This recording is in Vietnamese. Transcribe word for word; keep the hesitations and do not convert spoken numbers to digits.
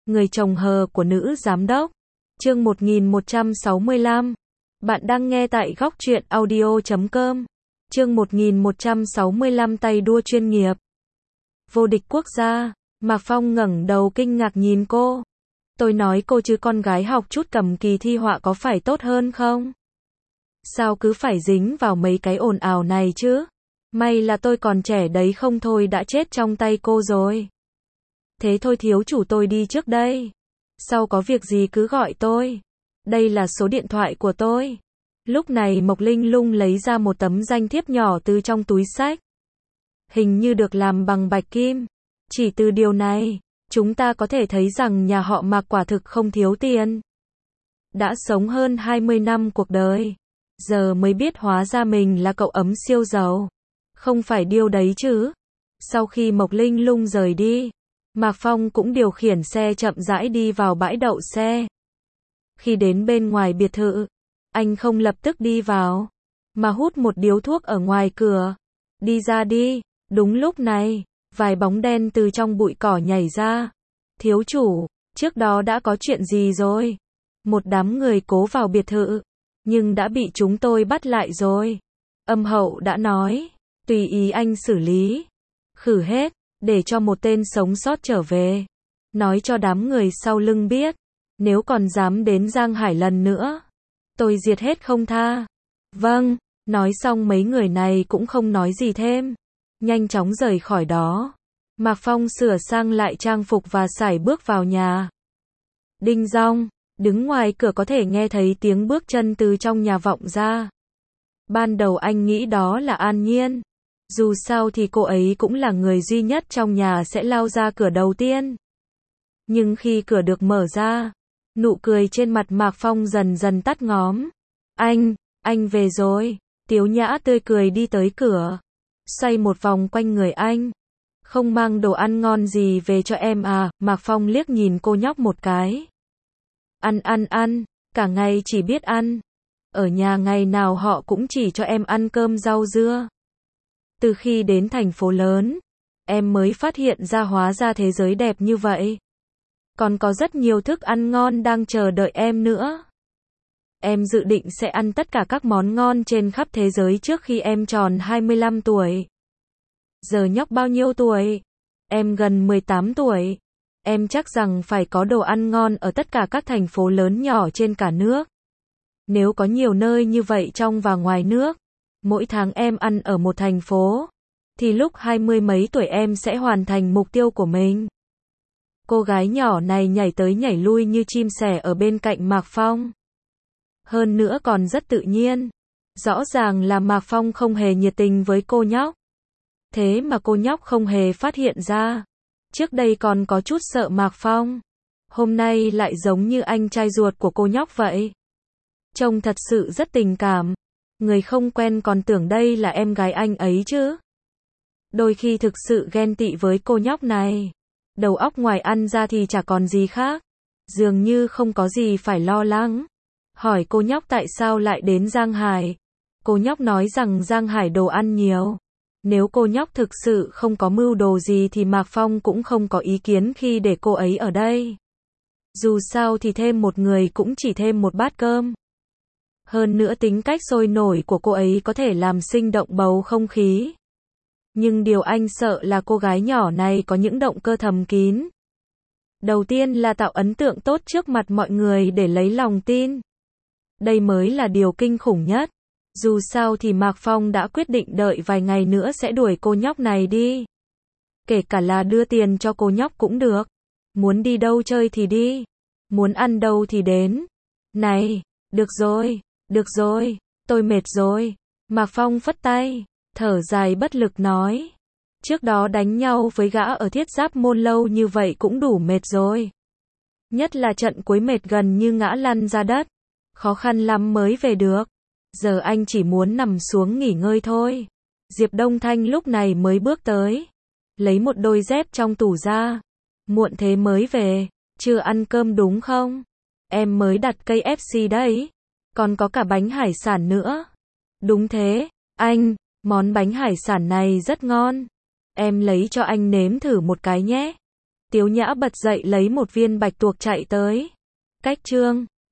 Người chồng hờ của nữ giám đốc. Chương một nghìn một trăm sáu mươi lăm. Bạn đang nghe tại góc truyện audio chấm com. Chương một nghìn một trăm sáu mươi lăm tay đua chuyên nghiệp. Vô địch quốc gia. Mạc Phong ngẩng đầu kinh ngạc nhìn cô. Tôi nói cô chứ con gái học chút cầm kỳ thi họa có phải tốt hơn không? Sao cứ phải dính vào mấy cái ồn ào này chứ? May là tôi còn trẻ đấy, không thôi đã chết trong tay cô rồi. Thế thôi thiếu chủ, tôi đi trước đây. Sau có việc gì cứ gọi tôi. Đây là số điện thoại của tôi. Lúc này Mộc Linh Lung lấy ra một tấm danh thiếp nhỏ từ trong túi xách. Hình như được làm bằng bạch kim. Chỉ từ điều này, chúng ta có thể thấy rằng nhà họ Mạc quả thực không thiếu tiền. Đã sống hơn hai mươi năm cuộc đời, giờ mới biết hóa ra mình là cậu ấm siêu giàu. Không phải điều đấy chứ. Sau khi Mộc Linh Lung rời đi, Mạc Phong cũng điều khiển xe chậm rãi đi vào bãi đậu xe. Khi đến bên ngoài biệt thự, anh không lập tức đi vào, mà hút một điếu thuốc ở ngoài cửa. Đi ra đi. Đúng lúc này, vài bóng đen từ trong bụi cỏ nhảy ra. Thiếu chủ, trước đó đã có chuyện gì rồi? Một đám người cố vào biệt thự, nhưng đã bị chúng tôi bắt lại rồi. Âm hậu đã nói, tùy ý anh xử lý. Khử hết, để cho một tên sống sót trở về. Nói cho đám người sau lưng biết, nếu còn dám đến Giang Hải lần nữa, tôi diệt hết không tha. Vâng, nói xong mấy người này cũng không nói gì thêm. Nhanh chóng rời khỏi đó. Mạc Phong sửa sang lại trang phục và sải bước vào nhà. Đinh dong, đứng ngoài cửa có thể nghe thấy tiếng bước chân từ trong nhà vọng ra. Ban đầu anh nghĩ đó là An Nhiên. Dù sao thì cô ấy cũng là người duy nhất trong nhà sẽ lao ra cửa đầu tiên. Nhưng khi cửa được mở ra, nụ cười trên mặt Mạc Phong dần dần tắt ngóm. Anh, anh về rồi. Tiếu Nhã tươi cười đi tới cửa, xoay một vòng quanh người anh. Không mang đồ ăn ngon gì về cho em à? Mạc Phong liếc nhìn cô nhóc một cái. Ăn ăn ăn, cả ngày chỉ biết ăn. Ở nhà ngày nào họ cũng chỉ cho em ăn cơm rau dưa. Từ khi đến thành phố lớn, em mới phát hiện ra hóa ra thế giới đẹp như vậy. Còn có rất nhiều thức ăn ngon đang chờ đợi em nữa. Em dự định sẽ ăn tất cả các món ngon trên khắp thế giới trước khi em tròn hai mươi lăm tuổi. Giờ nhóc bao nhiêu tuổi? Em gần mười tám tuổi. Em chắc rằng phải có đồ ăn ngon ở tất cả các thành phố lớn nhỏ trên cả nước. Nếu có nhiều nơi như vậy trong và ngoài nước, mỗi tháng em ăn ở một thành phố, thì lúc hai mươi mấy tuổi em sẽ hoàn thành mục tiêu của mình. Cô gái nhỏ này nhảy tới nhảy lui như chim sẻ ở bên cạnh Mạc Phong. Hơn nữa còn rất tự nhiên. Rõ ràng là Mạc Phong không hề nhiệt tình với cô nhóc. Thế mà cô nhóc không hề phát hiện ra. Trước đây còn có chút sợ Mạc Phong. Hôm nay lại giống như anh trai ruột của cô nhóc vậy. Trông thật sự rất tình cảm. Người không quen còn tưởng đây là em gái anh ấy chứ. Đôi khi thực sự ghen tị với cô nhóc này. Đầu óc ngoài ăn ra thì chả còn gì khác. Dường như không có gì phải lo lắng. Hỏi cô nhóc tại sao lại đến Giang Hải. Cô nhóc nói rằng Giang Hải đồ ăn nhiều. Nếu cô nhóc thực sự không có mưu đồ gì thì Mạc Phong cũng không có ý kiến khi để cô ấy ở đây. Dù sao thì thêm một người cũng chỉ thêm một bát cơm. Hơn nữa tính cách sôi nổi của cô ấy có thể làm sinh động bầu không khí. Nhưng điều anh sợ là cô gái nhỏ này có những động cơ thầm kín. Đầu tiên là tạo ấn tượng tốt trước mặt mọi người để lấy lòng tin. Đây mới là điều kinh khủng nhất. Dù sao thì Mạc Phong đã quyết định đợi vài ngày nữa sẽ đuổi cô nhóc này đi. Kể cả là đưa tiền cho cô nhóc cũng được. Muốn đi đâu chơi thì đi. Muốn ăn đâu thì đến. Này, được rồi, được rồi, tôi mệt rồi. Mạc Phong phất tay, thở dài bất lực nói. Trước đó đánh nhau với gã ở Thiết Giáp Môn lâu như vậy cũng đủ mệt rồi. Nhất là trận cuối mệt gần như ngã lăn ra đất. Khó khăn lắm mới về được. Giờ anh chỉ muốn nằm xuống nghỉ ngơi thôi. Diệp Đông Thanh lúc này mới bước tới. Lấy một đôi dép trong tủ ra. Muộn thế mới về. Chưa ăn cơm đúng không? Em mới đặt cây ép xê đấy. Còn có cả bánh hải sản nữa. Đúng thế, anh. Món bánh hải sản này rất ngon. Em lấy cho anh nếm thử một cái nhé. Tiếu Nhã bật dậy lấy một viên bạch tuộc chạy tới. Cách chương